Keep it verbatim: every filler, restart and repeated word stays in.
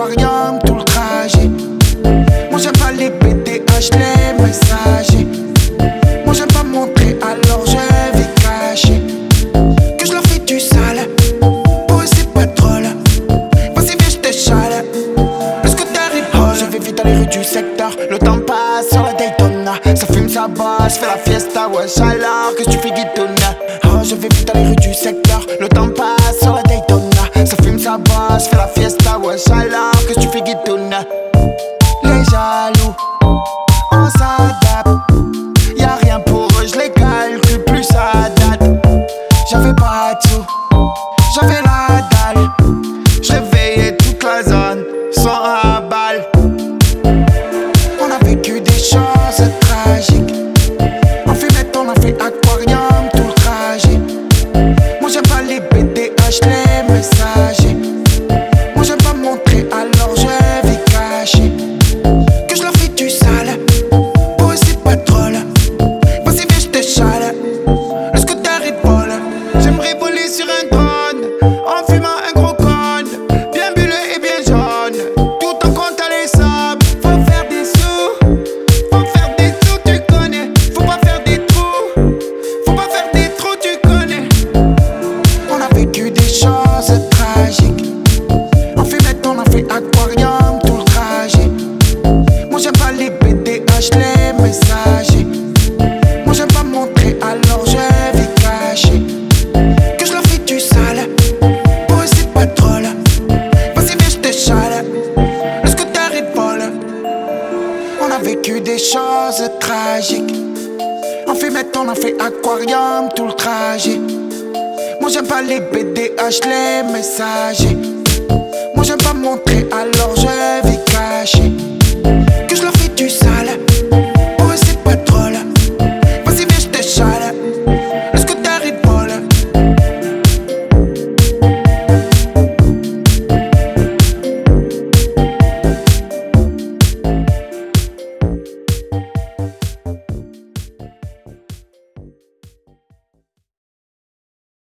aquarium tout le trajet. Moi j'aime pas les B D H, les messagers. Moi j'aime pas montrer, alors je vais cacher que je leur fais du sale. Pour eux c'est pas drôle. Vas-y viens je t'échale. Le scooter il oh, je vais vite dans les rues du secteur. Le temps passe sur la Daytona. Ça fume, ça bosse, fait la fiesta. Wesh alors que tu fais guitoune. Oh je vais vite dans les rues du secteur. Le temps passe sur la Daytona. Ça fume, ça bosse, fait la fiesta. Wesh alors que tu fais guitoune. Les jaloux, on s'adapte. Y'a rien pour eux, je les calcule plus à date. J'avais pas de sous, j'avais la dalle. Je réveillais toute la zone sans à balle. On a vécu des choses tragiques. En fumette on a fait aquarium tout le trajet. Moi j'aime pas les B D H, les messagers. Moi j'aime pas montrer, alors je vais cacher que je leur fais du sale. Pour eux c'est pas drôle. Vas-y viens je t'échale. Le scooter il vole. J'aimerais voler sur un trône en fumant un gros cône, bien bulleux et bien jaune, tout en comptant les sables. Faut faire des sous, faut faire des sous, tu connais. Faut pas faire des trous, faut pas faire des trous, tu connais. On a vécu des choses tragiques. En fumette on a fait aquarium tout le trajet. Moi j'aime pas les B D H, les messagers. Moi j'aime pas montrer, alors je vais cacher que je leur fais du sale. Pour eux c'est pas drôle. Vas-y viens je t'échale. Le scooter il vole. On a vécu des choses tragiques. En fumette on a fait aquarium tout le trajet. Moi j'aime pas les B D H, les messagers. Moi j'aime pas montrer, alors je vais cacher que je leur